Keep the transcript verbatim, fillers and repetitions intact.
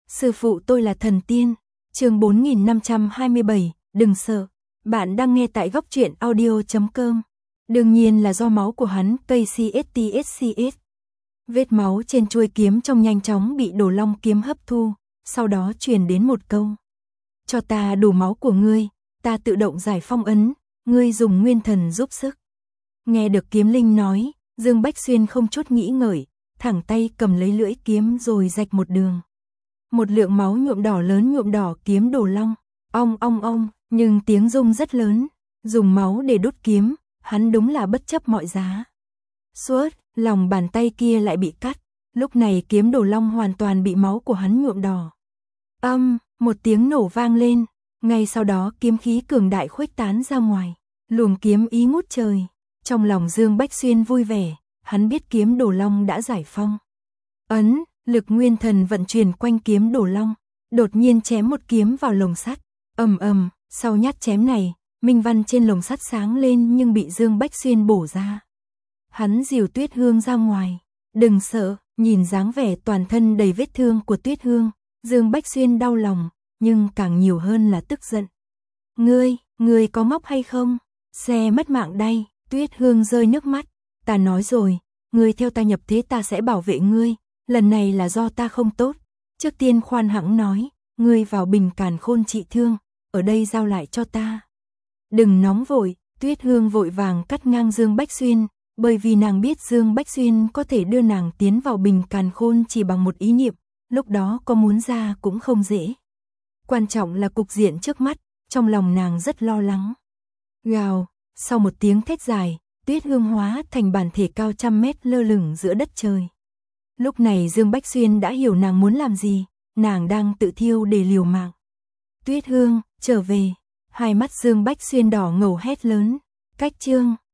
Sư phụ tôi là thần tiên. Chương bốn nghìn năm trăm hai mươi bảy, đừng sợ. Bạn đang nghe tại góc truyện audio chấm com. Đương nhiên là do máu của hắn, cây xê ét tê ét xê ét. Vết máu trên chuôi kiếm trong nhanh chóng bị Đồ Long kiếm hấp thu, sau đó truyền đến một câu. Cho ta đủ máu của ngươi, ta tự động giải phong ấn, ngươi dùng nguyên thần giúp sức. Nghe được kiếm linh nói, Dương Bách Xuyên không chút nghĩ ngợi, thẳng tay cầm lấy lưỡi kiếm rồi rạch một đường. Một lượng máu nhuộm đỏ lớn nhuộm đỏ kiếm Đồ Long, ong ong ong, nhưng tiếng rung rất lớn, dùng máu để đốt kiếm, hắn đúng là bất chấp mọi giá. Suốt, lòng bàn tay kia lại bị cắt, lúc này kiếm Đồ Long hoàn toàn bị máu của hắn nhuộm đỏ. Âm, một tiếng nổ vang lên, ngay sau đó kiếm khí cường đại khuếch tán ra ngoài, luồng kiếm ý ngút trời. Trong lòng Dương Bách Xuyên vui vẻ, hắn biết kiếm Đồ Long đã giải phong. Ấn, lực nguyên thần vận chuyển quanh kiếm Đồ Long, đột nhiên chém một kiếm vào lồng sắt. Ầm ầm, sau nhát chém này, minh văn trên lồng sắt sáng lên nhưng bị Dương Bách Xuyên bổ ra. Hắn dìu Tuyết Hương ra ngoài. Đừng sợ, nhìn dáng vẻ toàn thân đầy vết thương của Tuyết Hương, Dương Bách Xuyên đau lòng, nhưng càng nhiều hơn là tức giận. Ngươi, ngươi có móc hay không? Xe mất mạng đây. Tuyết Hương rơi nước mắt. Ta nói rồi, ngươi theo ta nhập thế ta sẽ bảo vệ ngươi, lần này là do ta không tốt. Trước tiên khoan hãng nói, ngươi vào bình càn khôn trị thương, ở đây giao lại cho ta. Đừng nóng vội, Tuyết Hương vội vàng cắt ngang Dương Bách Xuyên, bởi vì nàng biết Dương Bách Xuyên có thể đưa nàng tiến vào bình càn khôn chỉ bằng một ý niệm, lúc đó có muốn ra cũng không dễ. Quan trọng là cục diện trước mắt, trong lòng nàng rất lo lắng. Gào, sau một tiếng thét dài, Tuyết Hương hóa thành bản thể cao trăm mét lơ lửng giữa đất trời. Lúc này Dương Bách Xuyên đã hiểu nàng muốn làm gì, nàng đang tự thiêu để liều mạng. Tuyết Hương, trở về. Hai mắt Dương Bách Xuyên đỏ ngầu hét lớn. Cách chương,